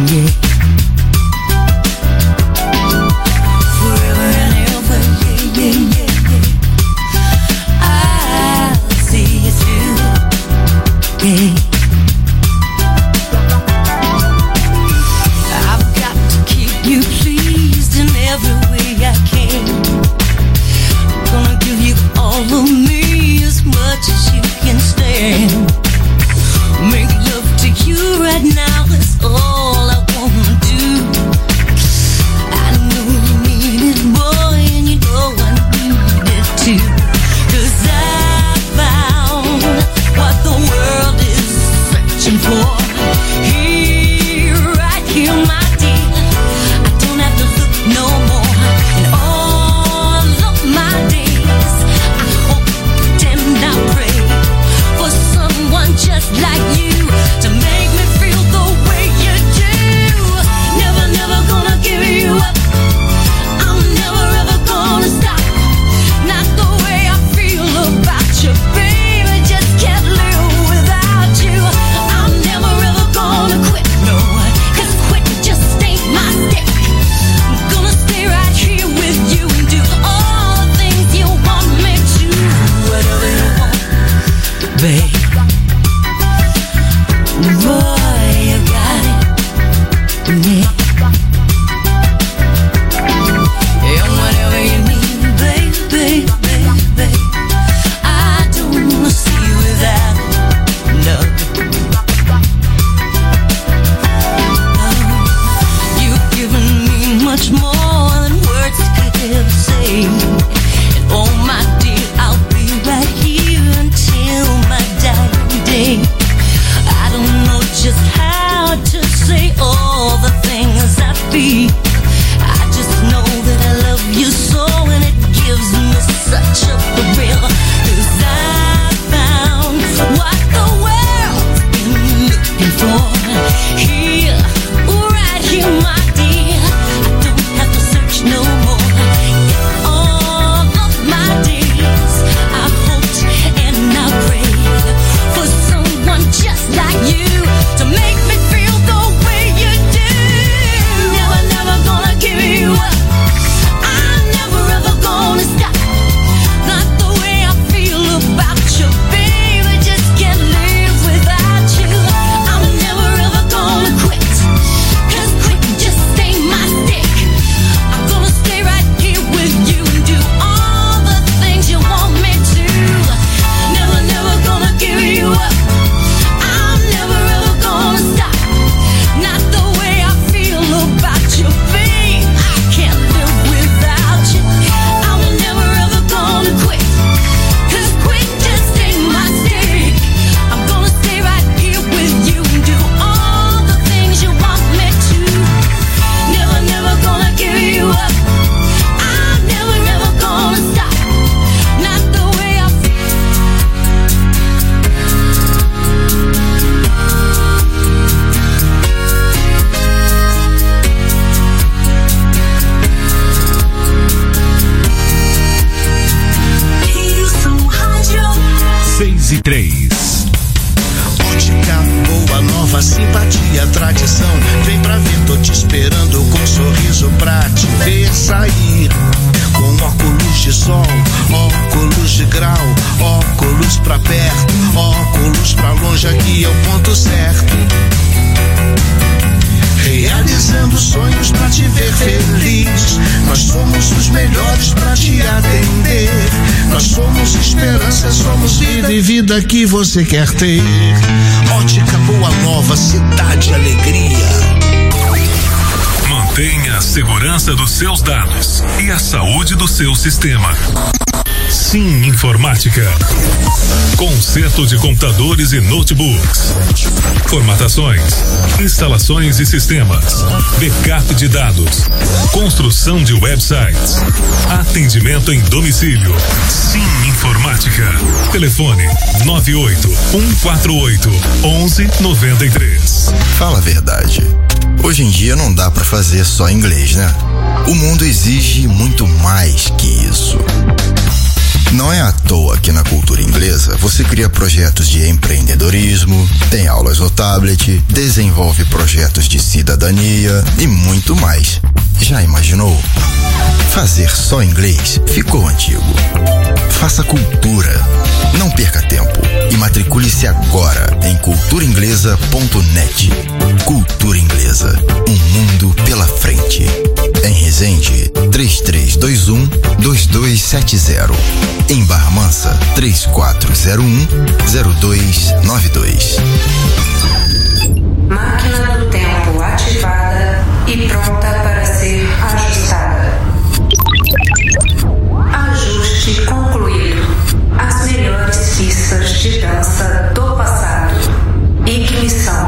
Ótica boa, nova, simpatia, tradição. Vem pra ver, tô te esperando com um sorriso pra te ver sair. Com óculos de sol, óculos de grau, óculos pra perto, óculos pra longe, aqui é o ponto certo. Realizando sonhos pra te ver feliz. Nós somos os melhores pra te atender. Nós somos esperança, somos vida e vida que você quer ter. Ótica Boa Nova, cidade alegria. Mantenha a segurança dos seus dados e a saúde do seu sistema. Sim Informática. Conserto de computadores e notebooks. Formatações, instalações e sistemas, backup de dados, construção de websites, atendimento em domicílio. Sim Informática. Telefone 98-148-1193. Fala a verdade. Hoje em dia não dá pra fazer só inglês, né? O mundo exige muito mais que isso. Não é à toa que na cultura inglesa você cria projetos de empreendedorismo, tem aulas no tablet, desenvolve projetos de cidadania e muito mais. Já imaginou? Fazer só inglês ficou antigo. Faça cultura. Não perca tempo e matricule-se agora em culturainglesa.net. Cultura Inglesa, um mundo pela frente. Em Resende, 3321-2270. Em Barra Mansa, 3401-0292. Máquina do tempo ativada e pronta para ser ajustada. Ajuste concluído. As melhores pistas de dança do passado. Ignição.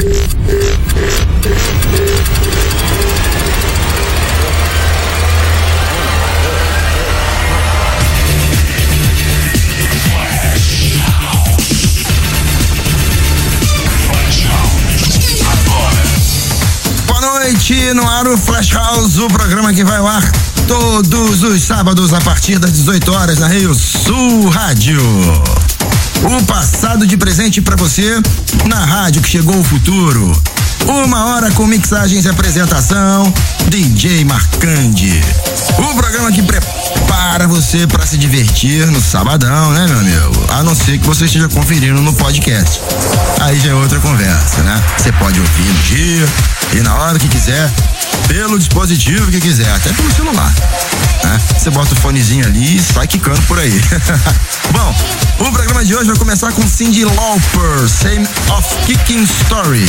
Boa noite, no ar o Flash House, o programa que vai ao ar todos os sábados a partir das 18 horas na Rio Sul Rádio. O passado de presente pra você na rádio que chegou o futuro. 1 hora com mixagens e apresentação, DJ Marcandi. O programa que prepara você pra se divertir no sabadão, né, meu amigo? A não ser que você esteja conferindo no podcast. Aí já é outra conversa, né? Você pode ouvir no dia e na hora que quiser, pelo dispositivo que quiser, até pelo celular, né? Você bota o fonezinho ali e sai quicando por aí. Bom, o programa de hoje vai começar com Cyndi Lauper, Same of Kicking Story.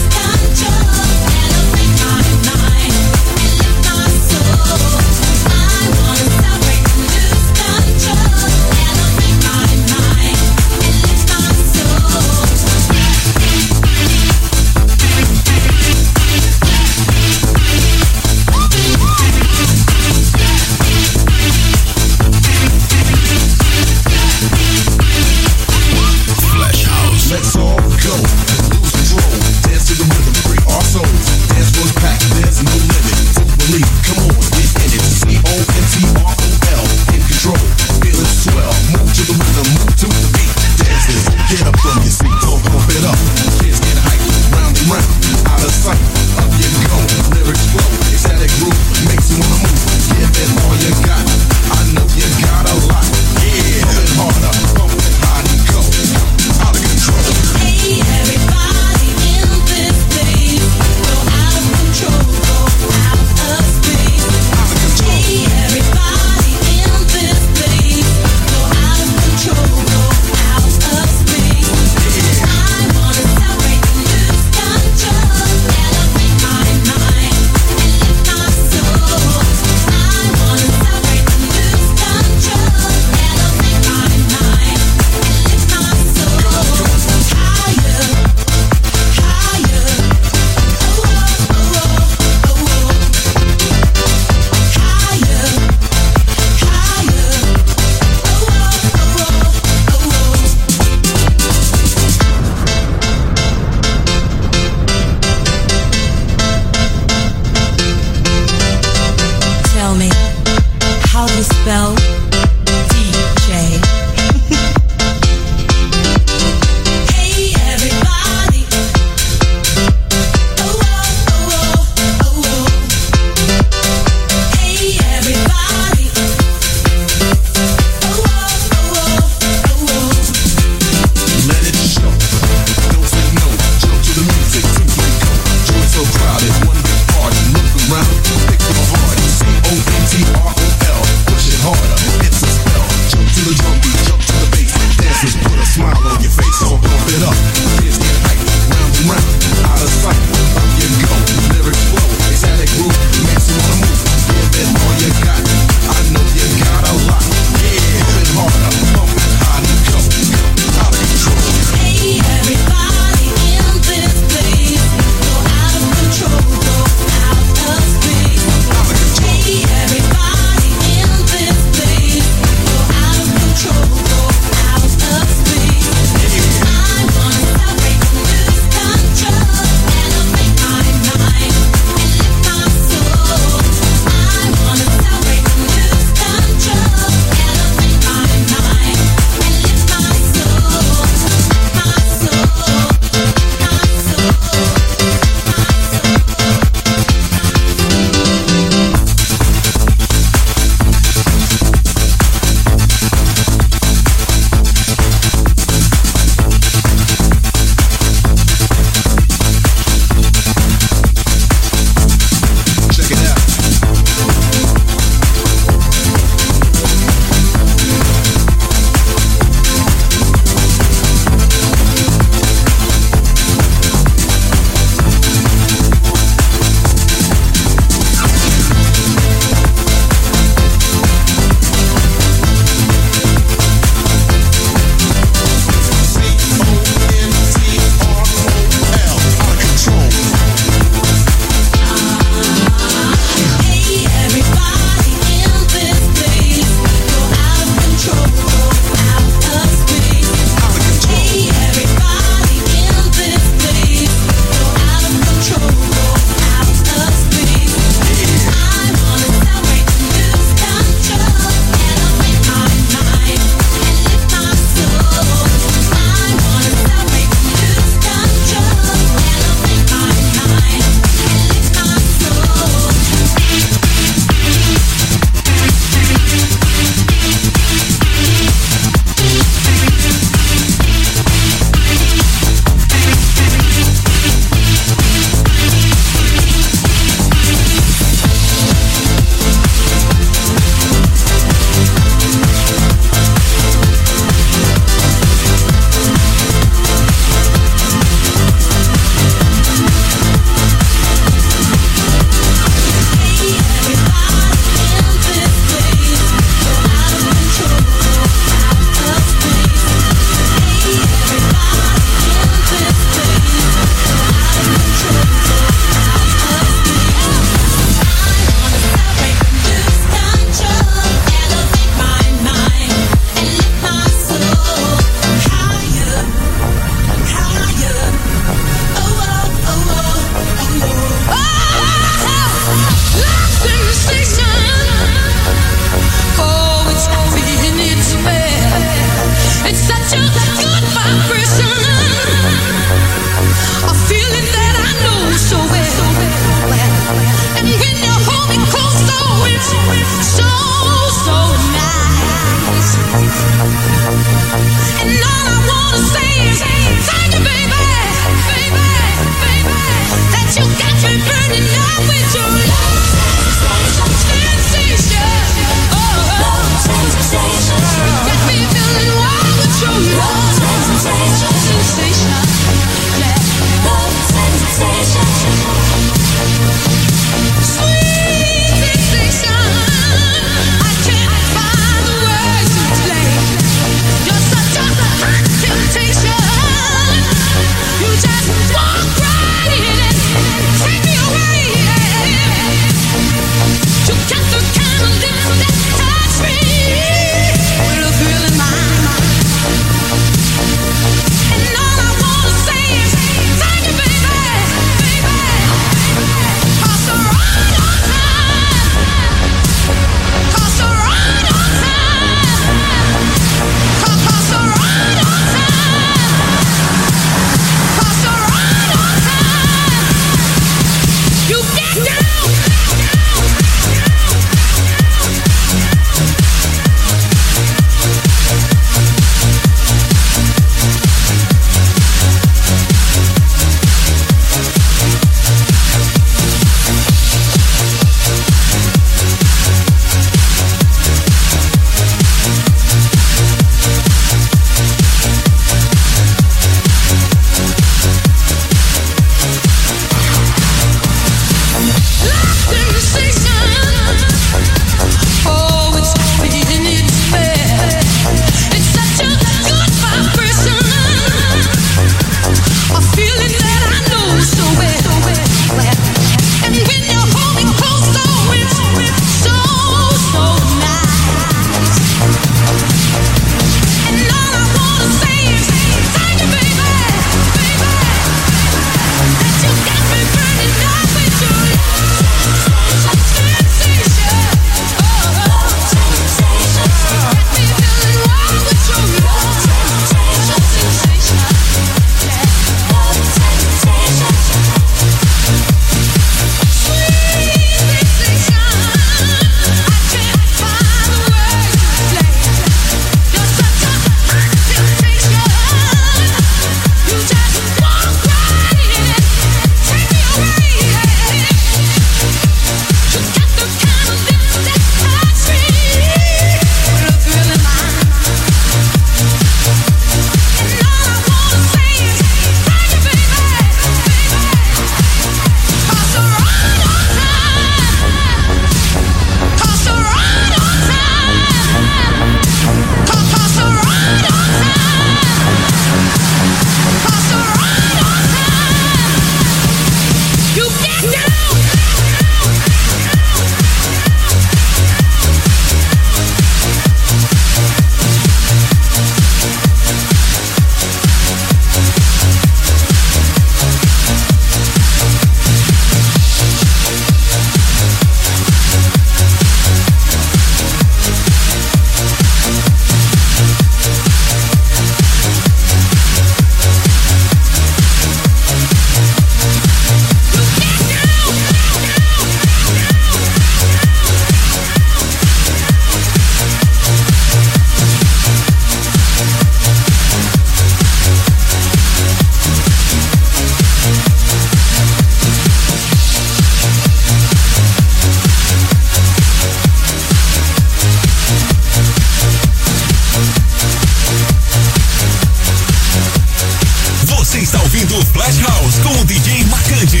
Flash House com o DJ Marcante.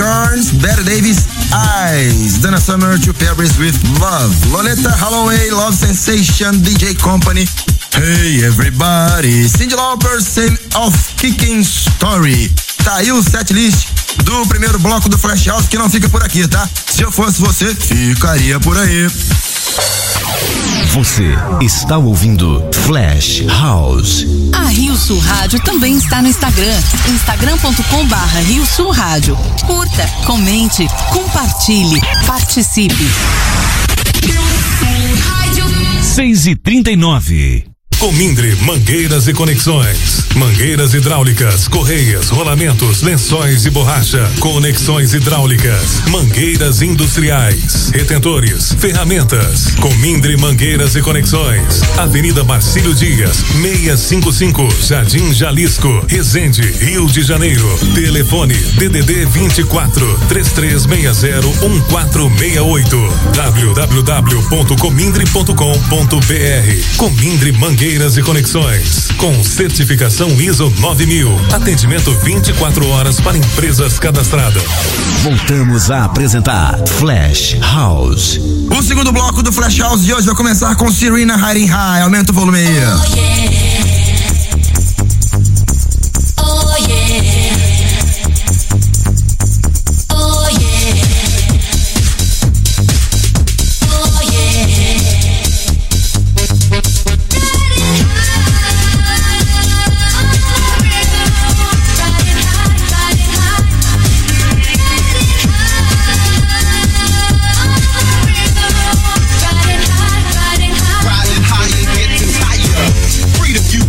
Unicorns, Betty Davis, Eyes, Donna Summer, Two Paris with Love, Loleta Holloway, Love Sensation, DJ Company, Hey Everybody, Cyndi Lauper, Same of Kicking Story. Tá aí o setlist do primeiro bloco do Flash House, que não fica por aqui, tá? Se eu fosse você, ficaria por aí. Você está ouvindo Flash House. A Rio Sul Rádio também está no Instagram, instagram.com/Rio Sul Rádio. Curta, comente, compartilhe, participe. 6h39. Comindre Mangueiras e Conexões. Mangueiras hidráulicas, correias, rolamentos, lençóis e borracha. Conexões hidráulicas, mangueiras industriais, retentores, ferramentas. Comindre Mangueiras e Conexões. Avenida Marcílio Dias, 655, Jardim Jalisco, Resende, Rio de Janeiro. Telefone DDD 24 33601468. www.comindre.com.br. Comindre Mangueiras e Conexões, com certificação ISO 9000. Atendimento 24 horas para empresas cadastradas. Voltamos a apresentar Flash House. O segundo bloco do Flash House de hoje vai começar com Serena Hiding High. Aumenta o volume aí. Oh yeah. Oh yeah. Oh yeah. Oh yeah. Riding high and getting higher. Freedom you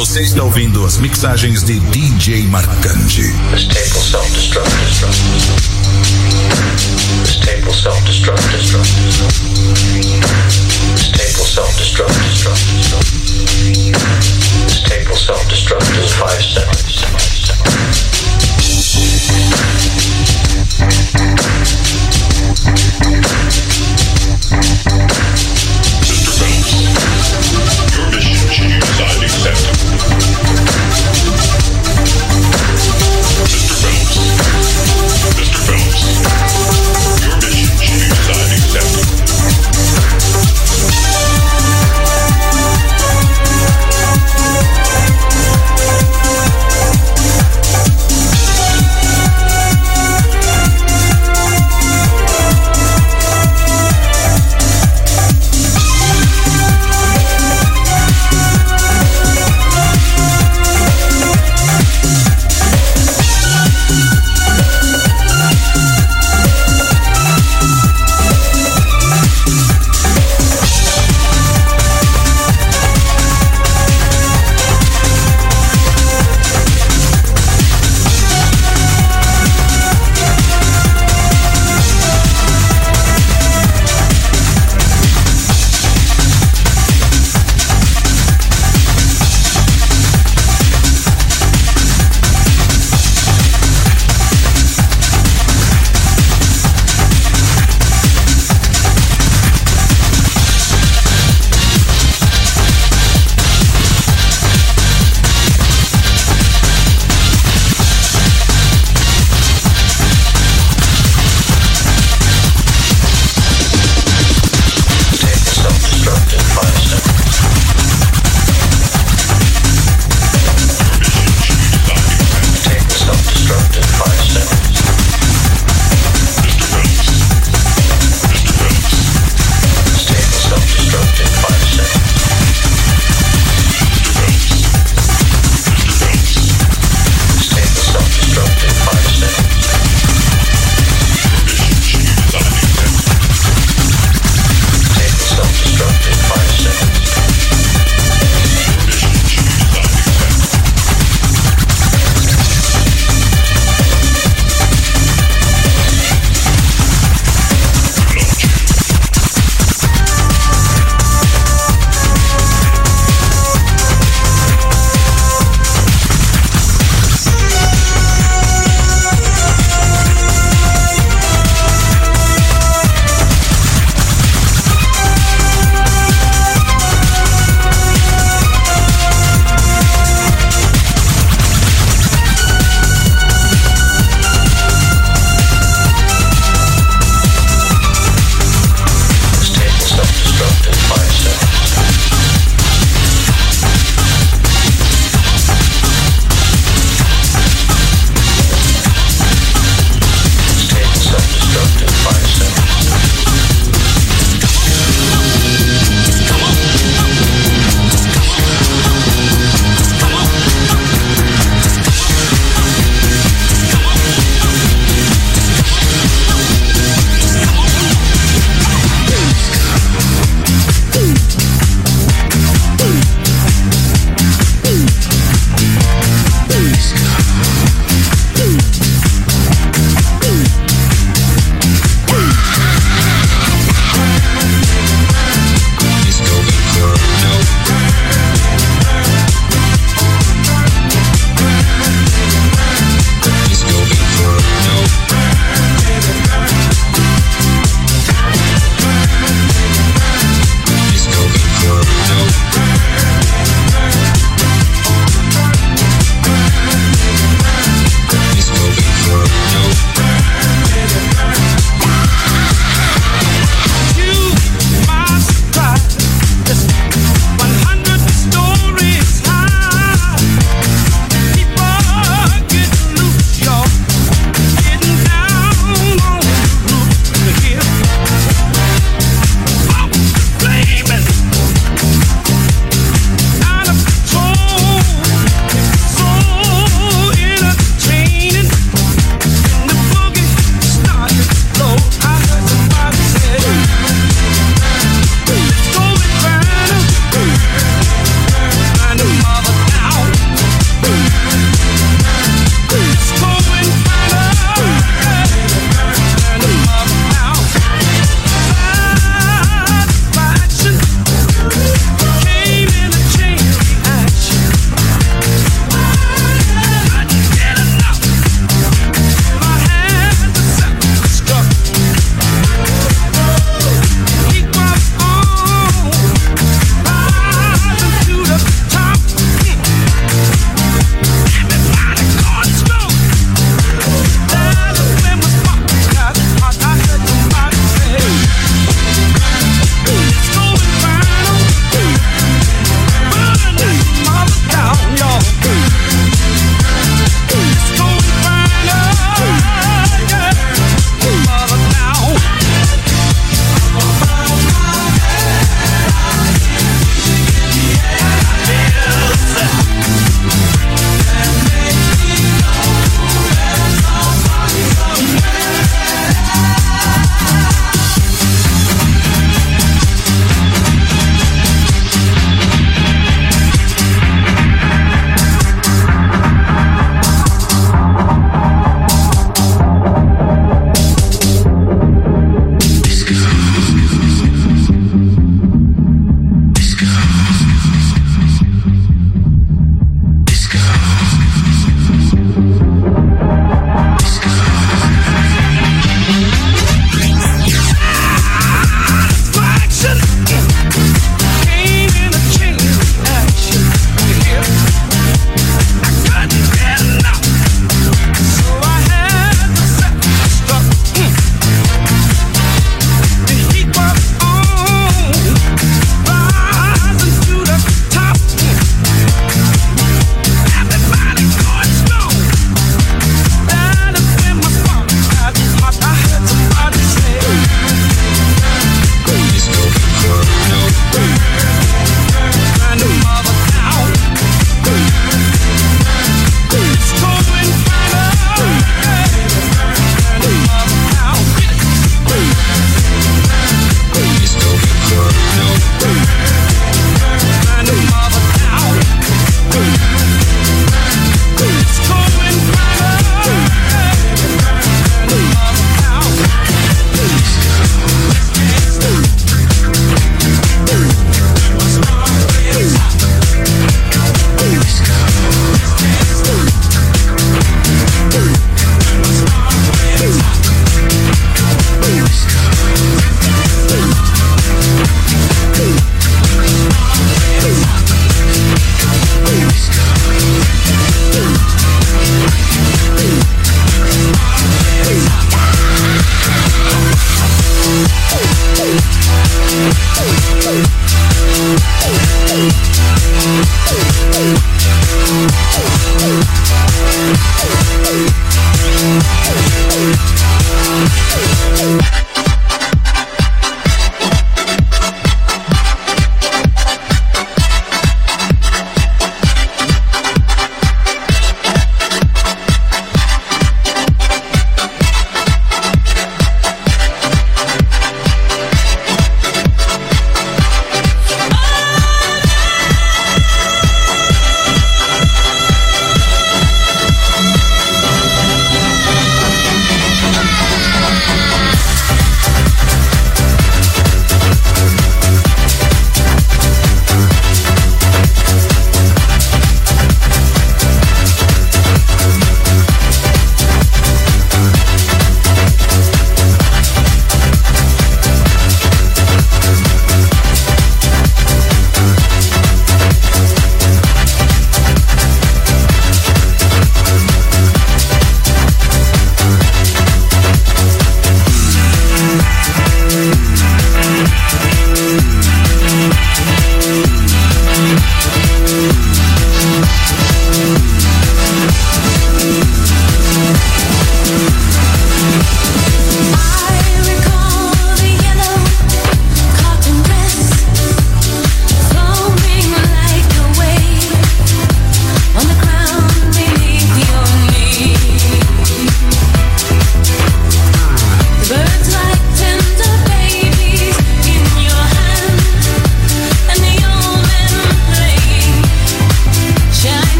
Você está ouvindo as mixagens de DJ Marcante. This tape will self-destruct. This tape will self-destruct. This tape will self-destruct. This tape will self-destruct in 5 seconds. Mr. Phelps, your mission to use side accepted. Mr. Phelps, your mission to use side accepted.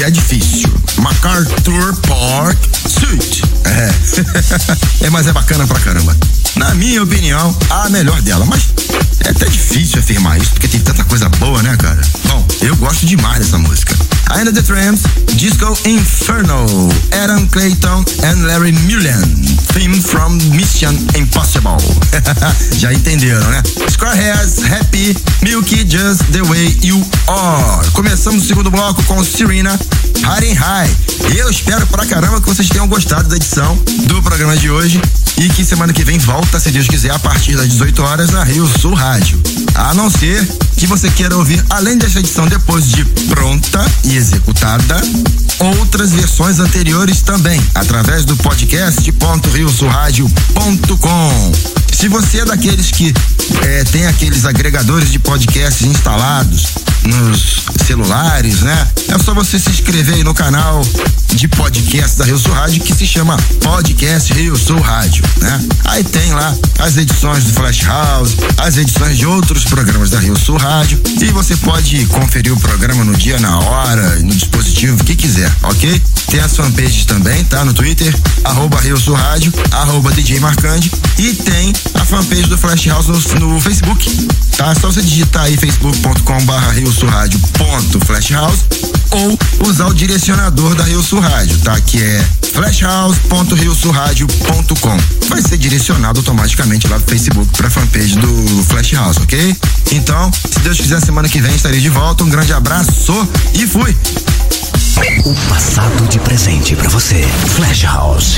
é difícil. MacArthur Park Suite. Mas é bacana pra caramba. Na minha opinião, a melhor dela. Mas é até difícil afirmar isso, porque tem tanta coisa boa, né, cara? Bom, eu gosto demais dessa música. Ainda The Tramps, Disco Inferno, Aaron Clayton and Larry Mullen, Theme from Mission Impossible. Já entenderam, né? Squareheads, Happy, Milky, Just the Way You Are. Começamos o segundo bloco com Serena, High and High. Eu espero pra caramba que vocês tenham gostado da edição do programa de hoje e que semana que vem volta, se Deus quiser, a partir das 18 horas na Rio Sul Rádio. A não ser que você queira ouvir, além dessa edição depois de pronta e executada, outras versões anteriores também, através do podcast.riosulradio.com. Se você é daqueles que tem aqueles agregadores de podcasts instalados nos celulares, né? É só você se inscrever aí no canal de podcast da Rio Sul Rádio, que se chama Podcast Rio Sul Rádio, né? Aí tem lá as edições do Flash House, as edições de outros programas da Rio Sul Rádio, e você pode conferir o programa no dia, na hora, no dispositivo que quiser, ok? Tem as fanpages também, tá? No Twitter, @Rio Sul Rádio, @DJ Marcandi, e tem a fanpage do Flash House no Facebook, tá? É só você digitar aí facebook.com/riosulradio.flashhouse ou usar o direcionador da Rio Sul Rádio, tá? Que é flashhouse.riosulradio.com. Vai ser direcionado automaticamente lá pro Facebook pra fanpage do Flash House, ok? Então, se Deus quiser, semana que vem estarei de volta. Um grande abraço e fui! O passado de presente pra você. Flash House.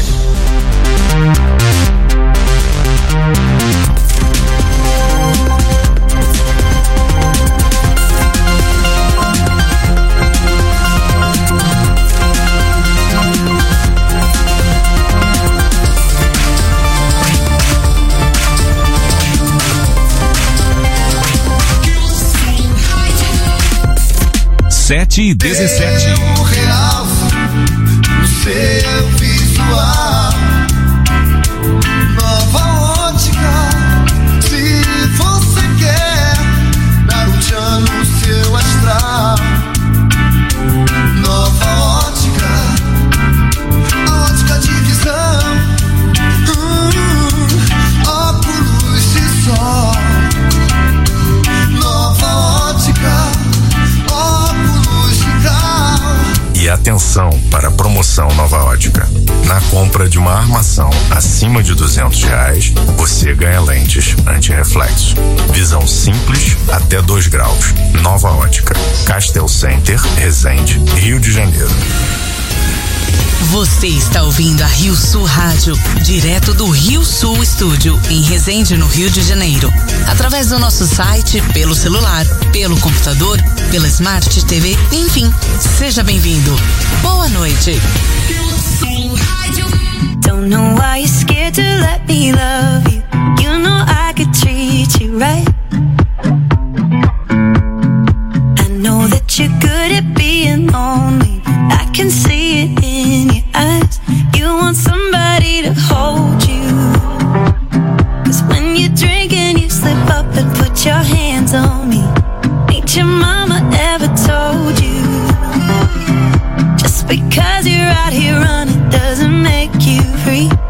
Sete e 17. Eu realço o seu visual. Nova ótica. Se você quer dar um tchan no seu astral. Nova ótica. A ótica de visão. Óculos de sol. Nova ótica. E atenção para a promoção Nova Ótica. Na compra de uma armação acima de R$200, você ganha lentes anti-reflexo. Visão simples até 2 graus. Nova Ótica. Castel Center, Resende, Rio de Janeiro. Você está ouvindo a Rio Sul Rádio, direto do Rio Sul Estúdio, em Resende, no Rio de Janeiro. Através do nosso site, pelo celular, pelo computador, pela Smart TV, enfim, seja bem-vindo. Boa noite. Don't know why you're scared to let me love you. You know I could treat you right. I know that you're good at being lonely. I can see it in your eyes. You want somebody to hold you. 'Cause when you're drinking, you slip up and put your hands on me. Ain't your mama ever told you? Just because you're out here running doesn't make you free.